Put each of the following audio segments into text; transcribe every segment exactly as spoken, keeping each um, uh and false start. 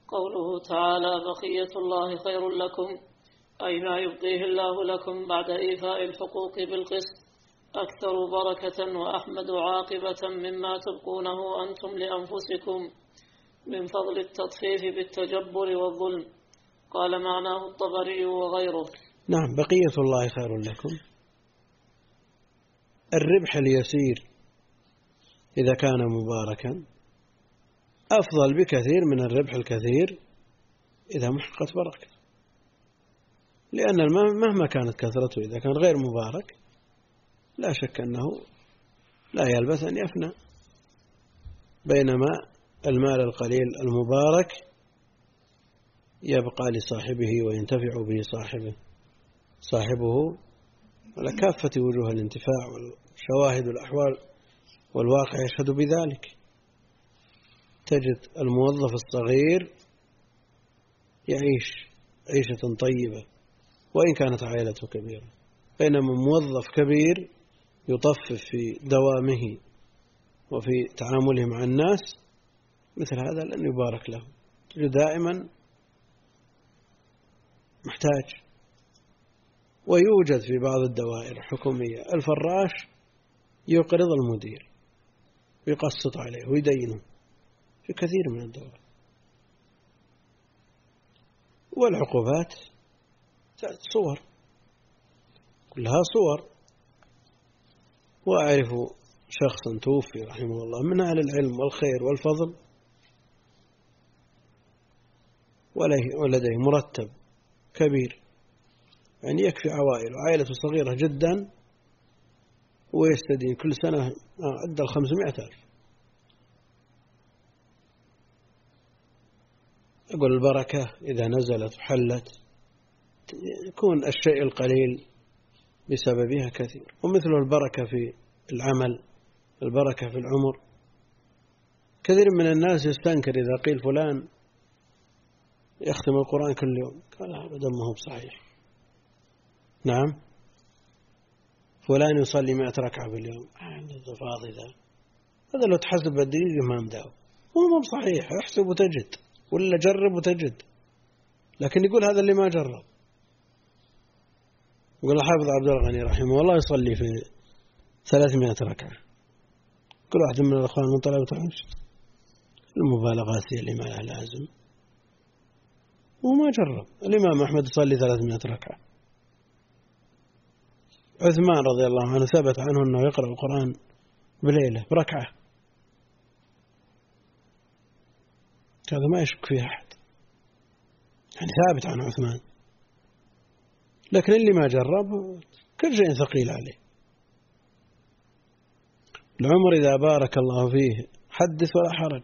قوله تعالى بقية الله خير لكم، أي ما يبقيه الله لكم بعد إيفاء الحقوق بالقسط أكثر بركة وأحمد عاقبة مما تبقونه أنتم لأنفسكم من فضل التطفيف بالتجبر والظلم. قال معناه الطبري وغيره. نعم، بقية الله خير لكم، الربح اليسير إذا كان مباركا أفضل بكثير من الربح الكثير إذا محقت بركة، لأن المال مهما كانت كثرته إذا كان غير مبارك لا شك أنه لا يلبث أن يفنى، بينما المال القليل المبارك يبقى لصاحبه وينتفع به صاحبه صاحبه على كافة وجوه الانتفاع، والشواهد والأحوال والواقع يشهد بذلك. تجد الموظف الصغير يعيش عيشة طيبة وإن كانت عائلته كبيرة، بينما موظف كبير يطفف في دوامه وفي تعامله مع الناس مثل هذا لن يبارك له، تجد دائما محتاج. ويوجد في بعض الدوائر الحكومية الفراش يقرض المدير ويقسط عليه ويدينه في كثير من الدول. والعقوبات صور، كلها صور. وأعرف شخصا توفي رحمه الله من أهل العلم والخير والفضل ولديه مرتب كبير، يعني يكفي عوائله، عائلته صغيرة جدا، ويستدين كل سنة عدى الخمسمائة ألف. أقول البركة إذا نزلت وحلت يكون الشيء القليل بسببها كثير. ومثل البركة في العمل، البركة في العمر. كثير من الناس يستنكر إذا قيل فلان يختم القرآن كل يوم، قال أبدا ما هو بصحيح. نعم، فلان يصلي مئة ركعة باليوم، هذا فاضي ذا، هذا لو تحسب بالدقيقة ما مداو، هو ما بصحيح. احسب وتجد، ولا جرب وتجد، لكن يقول هذا اللي ما جرب. يقول الحافظ عبد الغني رحمه الله يصلي في ثلاثمائة ركعة، كل واحد من الأخوان من طلبة العلم المبالغات هي اللي ما لها لازم، وما جرب. الإمام أحمد يصلي ثلاثمائة ركعة. عثمان رضي الله عنه ثبت عنه أنه يقرأ القرآن بليلة بركعة، هذا ما يشك فيه أحد، يعني ثابت عن عثمان. لكن اللي ما جرب كل شيء ثقيل عليه. العمر إذا بارك الله فيه حدث ولا حرج،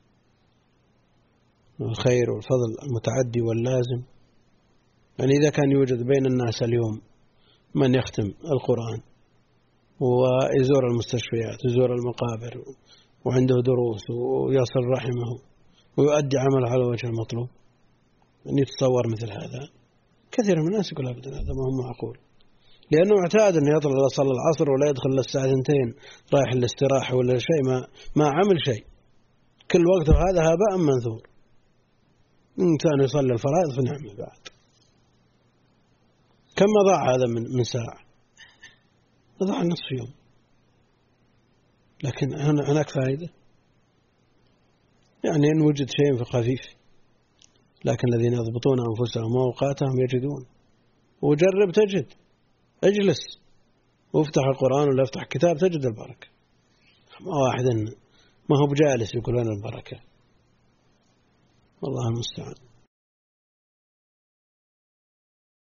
الخير والفضل المتعدي واللازم. يعني إذا كان يوجد بين الناس اليوم من يختم القرآن ويزور المستشفيات ويزور المقابر وعنده دروس ويصل رحمه ويؤدي عمله على وجه المطلوب، أن يتصور مثل هذا، كثير من الناس يقول أبدا هذا ما هو معقول، لأنه اعتاد أنه يطلع يصلي العصر ولا يدخل للساعة اثنتين رايح الاستراحة ولا شيء، ما ما عمل شيء، كل وقت هذا هباء منثور. إنسان يصلي الفرائض في نعمة بعد، كم ضاع هذا من من ساعة؟ ضاع نصف يوم. لكن هناك فائدة، يعني إن وجد شيء في خفيف، لكن الذين يضبطون أنفسهم وأوقاتهم يجدون. وجرب تجد، اجلس وافتح القرآن ولا افتح كتاب تجد البركة. ما واحد ما هو بجالس يقولون البركة، والله المستعان.